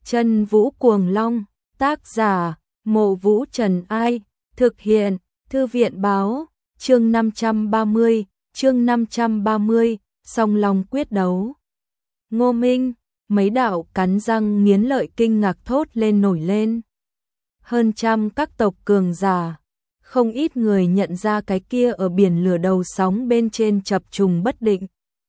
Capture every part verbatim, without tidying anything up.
Chân Vũ Cuồng Long, tác giả, Mộ Vũ Trần Ai, thực hiện, Thư viện báo, chương năm trăm ba mươi, chương năm trăm ba mươi, song long quyết đấu. Ngô Minh, mấy đạo cắn răng nghiến lợi kinh ngạc thốt lên nổi lên. Hơn trăm các tộc cường giả, không ít người nhận ra cái kia ở biển lửa đầu sóng bên trên chập trùng bất định.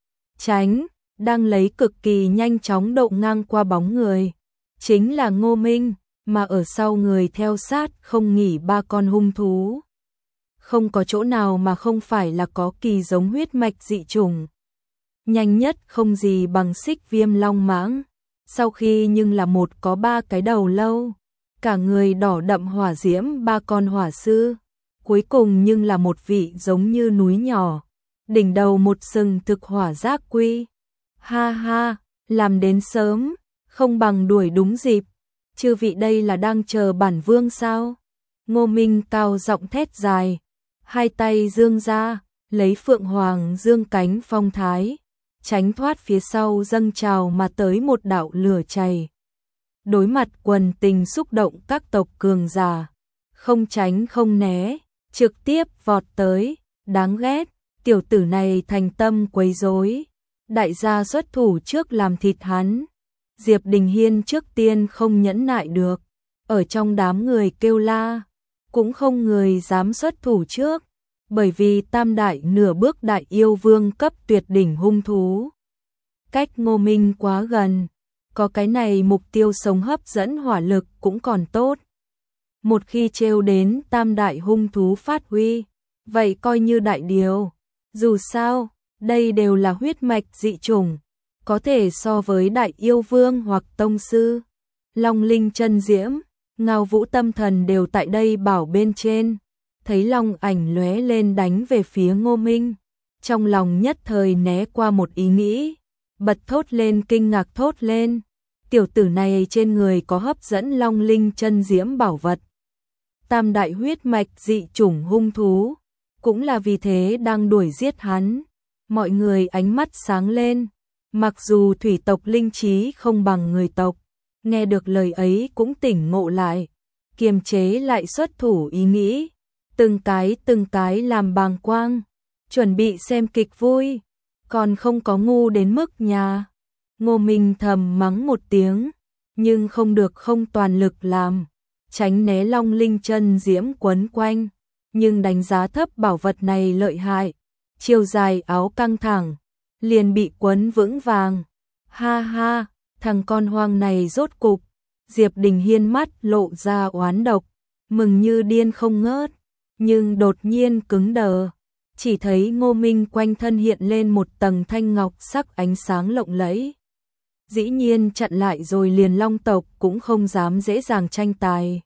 Tránh, đang lấy cực kỳ nhanh chóng độ ngang qua bóng người. Chính là Ngô Minh, mà ở sau người theo sát không nghỉ ba con hung thú. Không có chỗ nào mà không phải là có kỳ giống huyết mạch dị chủng. Nhanh nhất không gì bằng Xích Viêm Long Mãng, sau khi nhưng là một có ba cái đầu lâu, cả người đỏ đậm hỏa diễm ba con hỏa sư, cuối cùng nhưng là một vị giống như núi nhỏ, đỉnh đầu một sừng thực hỏa giác quy. Ha ha, làm đến sớm, không bằng đuổi đúng dịp, chư vị đây là đang chờ bản vương sao? Ngô Minh cao giọng thét dài, hai tay dương ra, lấy phượng hoàng dương cánh phong thái, tránh thoát phía sau dâng trào mà tới một đạo lửa chày. Đối mặt quần tình xúc động các tộc cường giả, không tránh không né, trực tiếp vọt tới, đáng ghét, tiểu tử này thành tâm quấy rối, đại gia xuất thủ trước làm thịt hắn. Diệp Đình Hiên trước tiên không nhẫn nại được, ở trong đám người kêu la, cũng không người dám xuất thủ trước, bởi vì tam đại nửa bước đại yêu vương cấp tuyệt đỉnh hung thú. Cách Ngô Minh quá gần, có cái này mục tiêu sống hấp dẫn hỏa lực cũng còn tốt. Một khi trêu đến tam đại hung thú phát huy, vậy coi như đại điều, dù sao, đây đều là huyết mạch dị chủng. Có thể so với đại yêu vương hoặc tông sư, Long Linh chân diễm, Ngao Vũ tâm thần đều tại đây bảo bên trên, thấy long ảnh lóe lên đánh về phía Ngô Minh, trong lòng nhất thời né qua một ý nghĩ, bật thốt lên kinh ngạc thốt lên, tiểu tử này trên người có hấp dẫn Long Linh chân diễm bảo vật. Tam đại huyết mạch dị chủng hung thú, cũng là vì thế đang đuổi giết hắn, mọi người ánh mắt sáng lên. Mặc dù thủy tộc linh trí không bằng người tộc, nghe được lời ấy cũng tỉnh ngộ lại, kiềm chế lại xuất thủ ý nghĩ, từng cái từng cái làm bàng quang, chuẩn bị xem kịch vui, còn không có ngu đến mức nhà. Ngô Minh thầm mắng một tiếng, nhưng không được không toàn lực làm, tránh né Long Linh chân diễm quấn quanh, nhưng đánh giá thấp bảo vật này lợi hại, chiều dài áo căng thẳng. Liền bị quấn vững vàng. Ha ha, thằng con hoang này rốt cục. Diệp Đình Hiên mắt lộ ra oán độc, mừng như điên không ngớt, nhưng đột nhiên cứng đờ. Chỉ thấy Ngô Minh quanh thân hiện lên một tầng thanh ngọc sắc ánh sáng lộng lẫy. Dĩ nhiên chặn lại rồi liền long tộc cũng không dám dễ dàng tranh tài.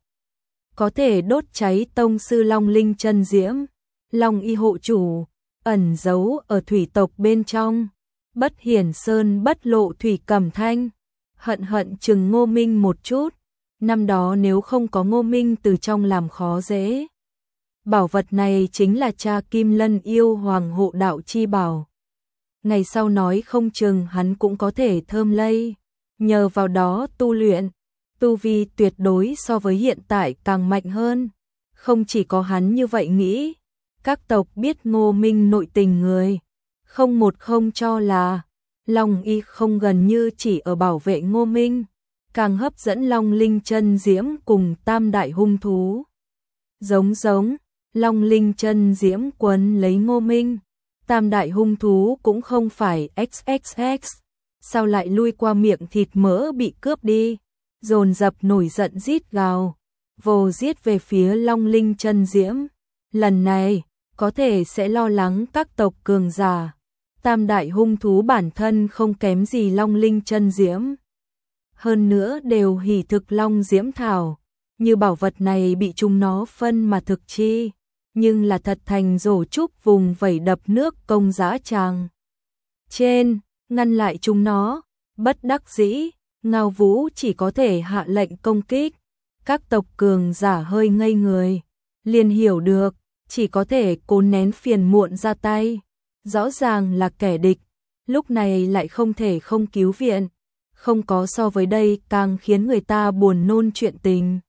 Có thể đốt cháy tông sư Long Linh chân diễm, Long y hộ chủ. Ẩn giấu ở thủy tộc bên trong, bất hiển sơn bất lộ thủy cẩm thanh, hận hận chừng Ngô Minh một chút, năm đó nếu không có Ngô Minh từ trong làm khó dễ. Bảo vật này chính là cha Kim Lân yêu hoàng hộ đạo chi bảo. Ngày sau nói không chừng hắn cũng có thể thơm lây, nhờ vào đó tu luyện, tu vi tuyệt đối so với hiện tại càng mạnh hơn, không chỉ có hắn như vậy nghĩ. Các tộc biết Ngô Minh nội tình người, không một không cho là Long y không gần như chỉ ở bảo vệ Ngô Minh, càng hấp dẫn Long Linh chân diễm cùng tam đại hung thú. Giống giống, Long Linh chân diễm quấn lấy Ngô Minh, tam đại hung thú cũng không phải ích ích ích, sao lại lui qua miệng thịt mỡ bị cướp đi, dồn dập nổi giận rít gào, vồ giết về phía Long Linh chân diễm. Lần này, có thể sẽ lo lắng các tộc cường giả. Tam đại hung thú bản thân không kém gì Long Linh chân diễm. Hơn nữa đều hỉ thực Long diễm thảo. Như bảo vật này bị chúng nó phân mà thực chi. Nhưng là thật thành rổ trúc vùng vẩy đập nước công giá tràng. Trên, ngăn lại chúng nó. Bất đắc dĩ, Ngao Vũ chỉ có thể hạ lệnh công kích. Các tộc cường giả hơi ngây người. Liền hiểu được. Chỉ có thể cố nén phiền muộn ra tay, rõ ràng là kẻ địch, lúc này lại không thể không cứu viện, không có so với đây càng khiến người ta buồn nôn chuyện tình.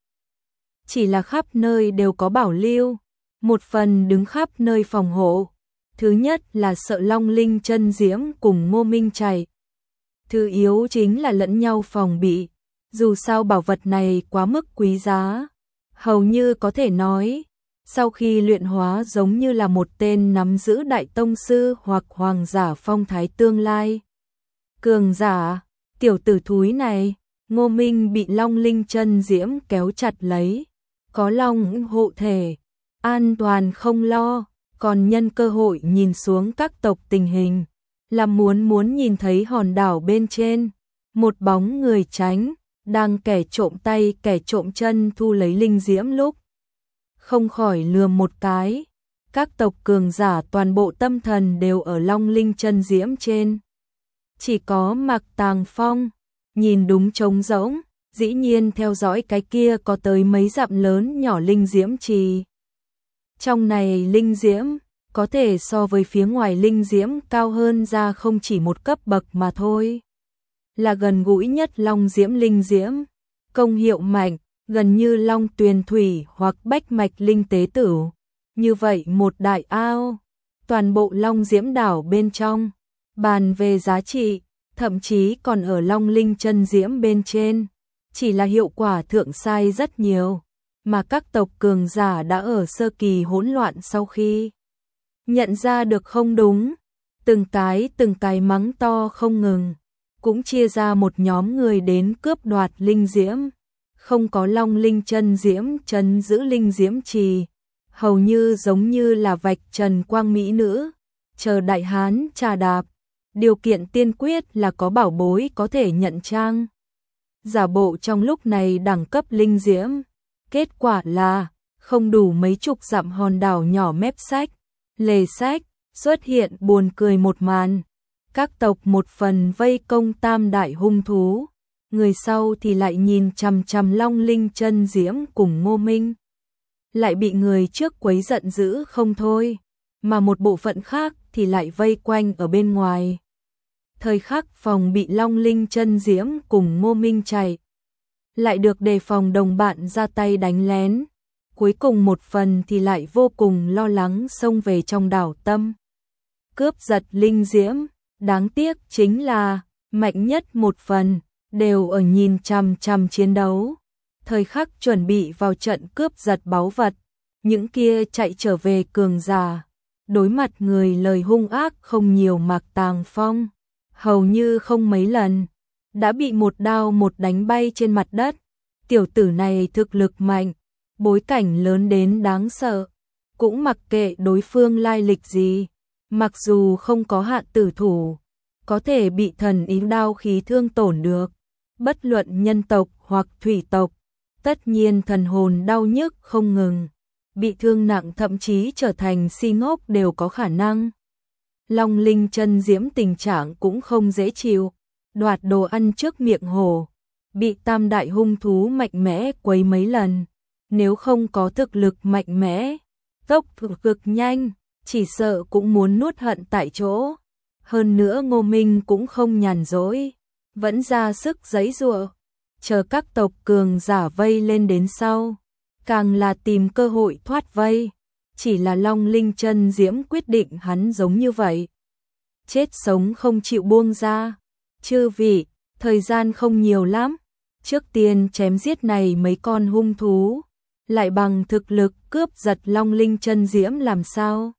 Chỉ là khắp nơi đều có bảo lưu, một phần đứng khắp nơi phòng hộ. Thứ nhất là sợ Long Linh Chân Diễm cùng Ngô Minh chạy. Thứ yếu chính là lẫn nhau phòng bị, dù sao bảo vật này quá mức quý giá. Hầu như có thể nói, sau khi luyện hóa giống như là một tên nắm giữ đại tông sư hoặc hoàng giả phong thái tương lai. Cường giả, tiểu tử thúi này, Ngô Minh bị Long Linh Chân Diễm kéo chặt lấy, có Long hộ thể, an toàn không lo, còn nhân cơ hội nhìn xuống các tộc tình hình, là muốn muốn nhìn thấy hòn đảo bên trên, một bóng người tránh, đang kẻ trộm tay kẻ trộm chân thu lấy linh diễm lúc. Không khỏi lườm một cái, các tộc cường giả toàn bộ tâm thần đều ở Long Linh Chân Diễm trên. Chỉ có Mạc Tàng Phong, nhìn đúng trống rỗng, dĩ nhiên theo dõi cái kia có tới mấy dặm lớn nhỏ linh diễm trì. Trong này linh diễm, có thể so với phía ngoài linh diễm cao hơn ra không chỉ một cấp bậc mà thôi. Là gần gũi nhất long diễm linh diễm, công hiệu mạnh, gần như long tuyền thủy hoặc bách mạch linh tế tử. Như vậy một đại ao, toàn bộ long diễm đảo bên trong, bàn về giá trị, thậm chí còn ở Long Linh Chân Diễm bên trên, chỉ là hiệu quả thượng sai rất nhiều, mà các tộc cường giả đã ở sơ kỳ hỗn loạn sau khi nhận ra được không đúng, từng cái từng cái mắng to không ngừng, cũng chia ra một nhóm người đến cướp đoạt linh diễm, không có Long Linh Chân Diễm trấn giữ linh diễm trì, hầu như giống như là vạch trần quang mỹ nữ, chờ đại hán trà đạp. Điều kiện tiên quyết là có bảo bối có thể nhận trang. Giả bộ trong lúc này đẳng cấp linh diễm. Kết quả là, không đủ mấy chục dặm hòn đảo nhỏ mép sách, lề sách, xuất hiện buồn cười một màn. Các tộc một phần vây công tam đại hung thú. Người sau thì lại nhìn chằm chằm Long Linh Chân Diễm cùng Ngô Minh. Lại bị người trước quấy giận dữ không thôi. Mà một bộ phận khác thì lại vây quanh ở bên ngoài. Thời khắc phòng bị Long Linh Chân Diễm cùng Ngô Minh chạy, lại được đề phòng đồng bạn ra tay đánh lén. Cuối cùng một phần thì lại vô cùng lo lắng xông về trong đảo tâm. Cướp giật linh diễm, đáng tiếc chính là mạnh nhất một phần, đều ở nhìn chằm chằm chiến đấu. Thời khắc chuẩn bị vào trận cướp giật báu vật, những kia chạy trở về cường giả. Đối mặt người lời hung ác không nhiều Mạc Tàng Phong, hầu như không mấy lần, đã bị một đao một đánh bay trên mặt đất. Tiểu tử này thực lực mạnh, bối cảnh lớn đến đáng sợ, cũng mặc kệ đối phương lai lịch gì, mặc dù không có hạn tử thủ, có thể bị thần ý đao khí thương tổn được, bất luận nhân tộc hoặc thủy tộc, tất nhiên thần hồn đau nhức không ngừng. Bị thương nặng thậm chí trở thành si ngốc đều có khả năng. Long Linh Chân Diễm tình trạng cũng không dễ chịu, đoạt đồ ăn trước miệng hổ, bị tam đại hung thú mạnh mẽ quấy mấy lần, nếu không có thực lực mạnh mẽ, tốc độ cực nhanh, chỉ sợ cũng muốn nuốt hận tại chỗ. Hơn nữa Ngô Minh cũng không nhàn rỗi, vẫn ra sức giãy giụa, chờ các tộc cường giả vây lên đến sau. Càng là tìm cơ hội thoát vây, chỉ là Long Linh Chân Diễm quyết định hắn giống như vậy. Chết sống không chịu buông ra. Chư vị, thời gian không nhiều lắm, trước tiên chém giết này mấy con hung thú, lại bằng thực lực cướp giật Long Linh Chân Diễm làm sao?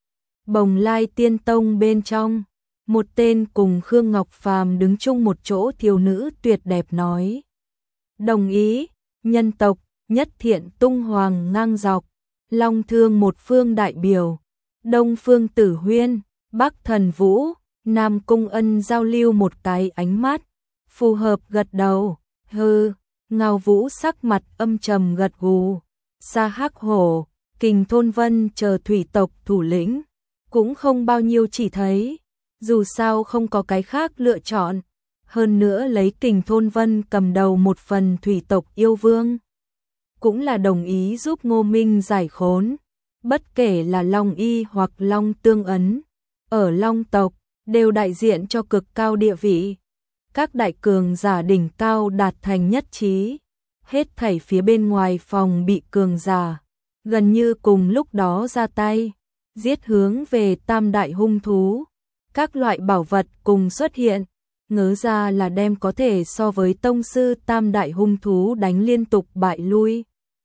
Bồng Lai Tiên Tông bên trong, một tên cùng Khương Ngọc Phàm đứng chung một chỗ thiếu nữ tuyệt đẹp nói. Đồng ý, nhân tộc Nhất Thiện tung hoàng ngang dọc, Long Thương một phương đại biểu, Đông Phương Tử Huyên, Bắc Thần Vũ, Nam Cung Ân giao lưu một cái ánh mắt, phù hợp gật đầu, hư, Ngao Vũ sắc mặt âm trầm gật gù, Sa Hắc Hổ, Kình Thôn Vân chờ thủy tộc thủ lĩnh, cũng không bao nhiêu chỉ thấy, dù sao không có cái khác lựa chọn, hơn nữa lấy Kình Thôn Vân cầm đầu một phần thủy tộc yêu vương. Cũng là đồng ý giúp Ngô Minh giải khốn, bất kể là Long Y hoặc Long Tương Ấn, ở Long tộc, đều đại diện cho cực cao địa vị. các đại cường giả đỉnh cao đạt thành nhất trí. Hết thảy phía bên ngoài phòng bị cường giả gần như cùng lúc đó ra tay, giết hướng về tam đại hung thú. Các loại bảo vật cùng xuất hiện, ngớ ra là đem có thể so với tông sư tam đại hung thú đánh liên tục bại lui.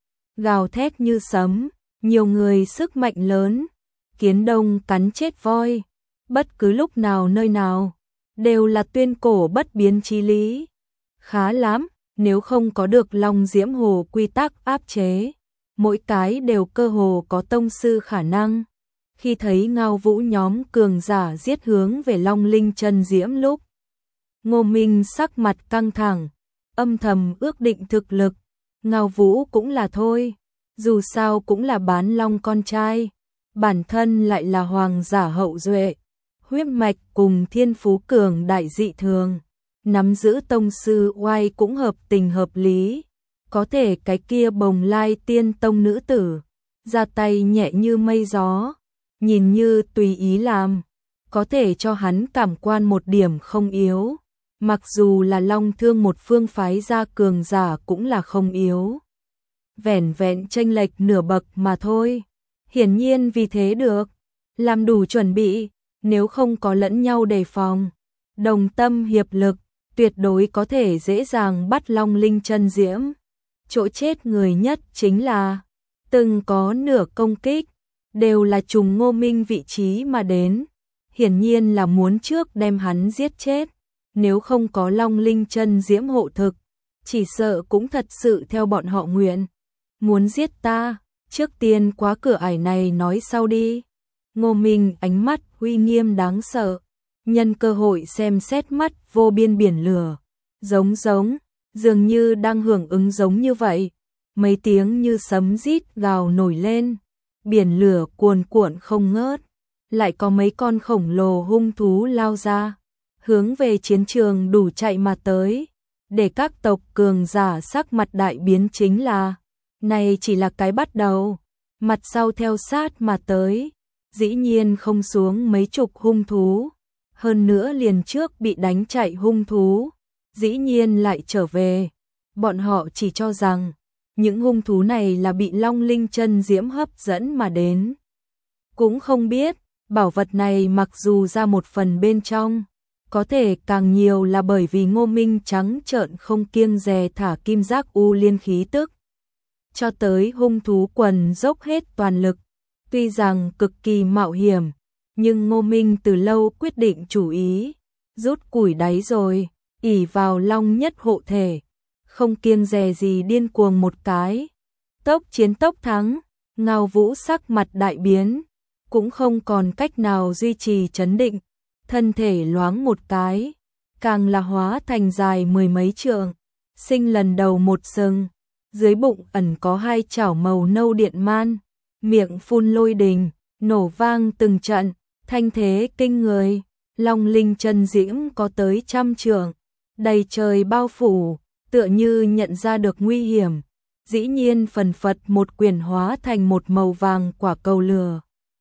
Gào thét như sấm, nhiều người sức mạnh lớn, kiến đông cắn chết voi, bất cứ lúc nào nơi nào, đều là tuyên cổ bất biến chí lý. Khá lắm, nếu không có được Long Diễm Hồ quy tắc áp chế, mỗi cái đều cơ hồ có tông sư khả năng. Khi thấy Ngao Vũ nhóm cường giả giết hướng về Long Linh Chân Diễm lúc, Ngô Minh sắc mặt căng thẳng, âm thầm ước định thực lực. Ngao Vũ cũng là thôi, dù sao cũng là bán long con trai, bản thân lại là hoàng giả hậu duệ, huyết mạch cùng thiên phú cường đại dị thường, nắm giữ tông sư oai cũng hợp tình hợp lý. Có thể cái kia Bồng Lai Tiên Tông nữ tử, ra tay nhẹ như mây gió, nhìn như tùy ý làm, có thể cho hắn cảm quan một điểm không yếu. Mặc dù là Long Thương một phương phái ra cường giả cũng là không yếu. Vẻn vẹn chênh lệch nửa bậc mà thôi. Hiển nhiên vì thế được, làm đủ chuẩn bị, nếu không có lẫn nhau đề phòng, đồng tâm hiệp lực, tuyệt đối có thể dễ dàng bắt Long Linh Chân Diễm. Chỗ chết người nhất chính là, từng có nửa công kích, đều là trùng Ngô Minh vị trí mà đến. Hiển nhiên là muốn trước đem hắn giết chết. Nếu không có Long Linh Chân Diễm hộ thực, chỉ sợ cũng thật sự theo bọn họ nguyện. Muốn giết ta, trước tiên quá cửa ải này nói sau đi. Ngô Minh ánh mắt uy nghiêm đáng sợ, nhân cơ hội xem xét mắt vô biên biển lửa, giống giống, dường như đang hưởng ứng giống như vậy. Mấy tiếng như sấm rít gào nổi lên, biển lửa cuồn cuộn không ngớt, lại có mấy con khổng lồ hung thú lao ra, hướng về chiến trường đủ chạy mà tới, để các tộc cường giả sắc mặt đại biến. Chính là, này chỉ là cái bắt đầu, mặt sau theo sát mà tới, dĩ nhiên không xuống mấy chục hung thú, hơn nữa liền trước bị đánh chạy hung thú, dĩ nhiên lại trở về. Bọn họ chỉ cho rằng, những hung thú này là bị Long Linh Chân Diễm hấp dẫn mà đến. Cũng không biết, bảo vật này mặc dù ra một phần bên trong, có thể càng nhiều là bởi vì Ngô Minh trắng trợn không kiêng dè thả kim giác u liên khí tức. Cho tới hung thú quần dốc hết toàn lực, tuy rằng cực kỳ mạo hiểm, nhưng Ngô Minh từ lâu quyết định chủ ý, rút củi đáy rồi, ỷ vào Long nhất hộ thể, không kiêng dè gì điên cuồng một cái. Tốc chiến tốc thắng, Ngao Vũ sắc mặt đại biến, cũng không còn cách nào duy trì trấn định. Thân thể loáng một cái, càng là hóa thành dài mười mấy trượng, sinh lần đầu một sừng, dưới bụng ẩn có hai chảo màu nâu điện man, miệng phun lôi đình, nổ vang từng trận, thanh thế kinh người. Long Linh Chân Diễm có tới trăm trượng, đầy trời bao phủ, tựa như nhận ra được nguy hiểm, dĩ nhiên phần phật một quyền hóa thành một màu vàng quả cầu lửa,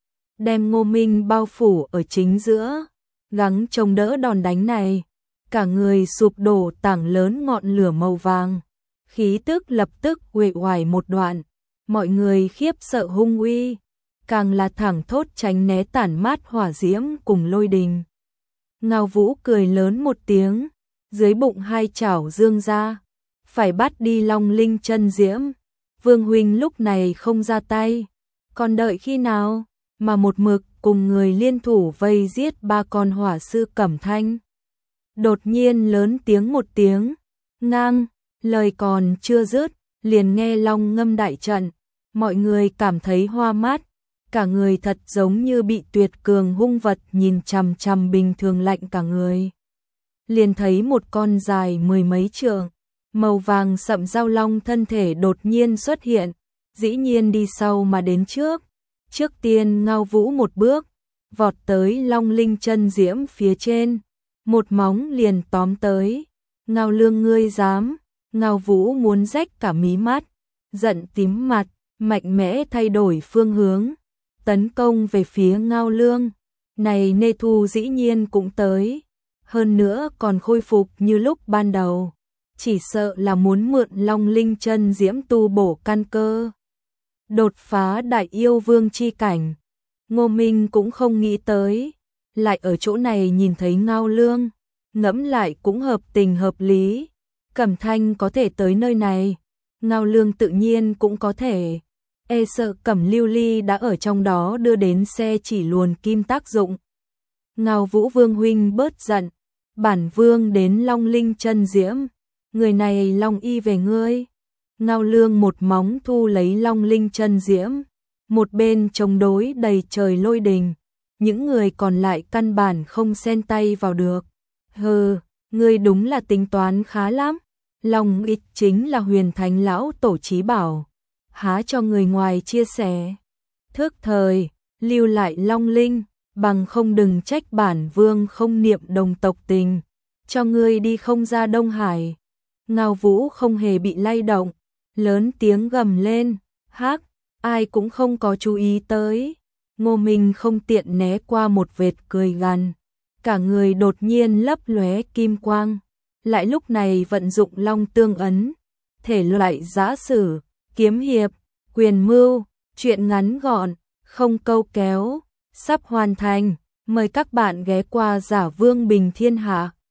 đem Ngô Minh bao phủ ở chính giữa. Gắng chống đỡ đòn đánh này, cả người sụp đổ tảng lớn ngọn lửa màu vàng, khí tức lập tức uể oải một đoạn, mọi người khiếp sợ hung uy, càng là thẳng thốt tránh né tản mát hỏa diễm cùng lôi đình. Ngao Vũ cười lớn một tiếng, dưới bụng hai chảo dương ra, phải bắt đi Long Linh Chân Diễm. Vương huynh lúc này không ra tay, còn đợi khi nào mà một mực cùng người liên thủ vây giết ba con hỏa sư Cẩm Thanh. Đột nhiên lớn tiếng một tiếng, ngang, lời còn chưa dứt, liền nghe long ngâm đại trận, mọi người cảm thấy hoa mắt, cả người thật giống như bị tuyệt cường hung vật nhìn chằm chằm bình thường lạnh cả người. Liền thấy một con dài mười mấy trượng, màu vàng sậm giao long thân thể đột nhiên xuất hiện, dĩ nhiên đi sau mà đến trước. Trước tiên Ngao Vũ một bước, vọt tới Long Linh Chân Diễm phía trên, một móng liền tóm tới. Ngao Lương ngươi dám? Ngao Vũ muốn rách cả mí mắt, giận tím mặt, mạnh mẽ thay đổi phương hướng, tấn công về phía Ngao Lương. Này Nê Thu dĩ nhiên cũng tới, hơn nữa còn khôi phục như lúc ban đầu. Chỉ sợ là muốn mượn Long Linh chân diễm tu bổ căn cơ, đột phá đại yêu vương chi cảnh. Ngô Minh cũng không nghĩ tới, lại ở chỗ này nhìn thấy Ngao Lương, ngẫm lại cũng hợp tình hợp lý. Cẩm Thanh có thể tới nơi này, Ngao Lương tự nhiên cũng có thể. E sợ Cẩm Lưu Ly đã ở trong đó đưa đến xe chỉ luồn kim tác dụng. Ngao Vũ Vương huynh bớt giận, bản vương đến Long Linh chân diễm, người này Long y về ngươi. Ngao Lương một móng thu lấy Long Linh chân diễm, một bên chống đối đầy trời lôi đình, những người còn lại căn bản không xen tay vào được. Hừ, ngươi đúng là tính toán khá lắm. Long ích chính là huyền thánh lão tổ chí bảo, há cho người ngoài chia sẻ. Thức thời, lưu lại Long Linh, bằng không đừng trách bản vương không niệm đồng tộc tình, cho ngươi đi không ra Đông Hải. Ngao Vũ không hề bị lay động, lớn tiếng gầm lên, hắc, ai cũng không có chú ý tới. Ngô Minh không tiện né qua một vệt cười gằn, cả người đột nhiên lấp lóe kim quang, lại lúc này vận dụng Long Tương ấn, thể loại giã sử, kiếm hiệp, quyền mưu, truyện ngắn gọn, không câu kéo, sắp hoàn thành. Mời các bạn ghé qua Giả Vương Bình Thiên Hạ.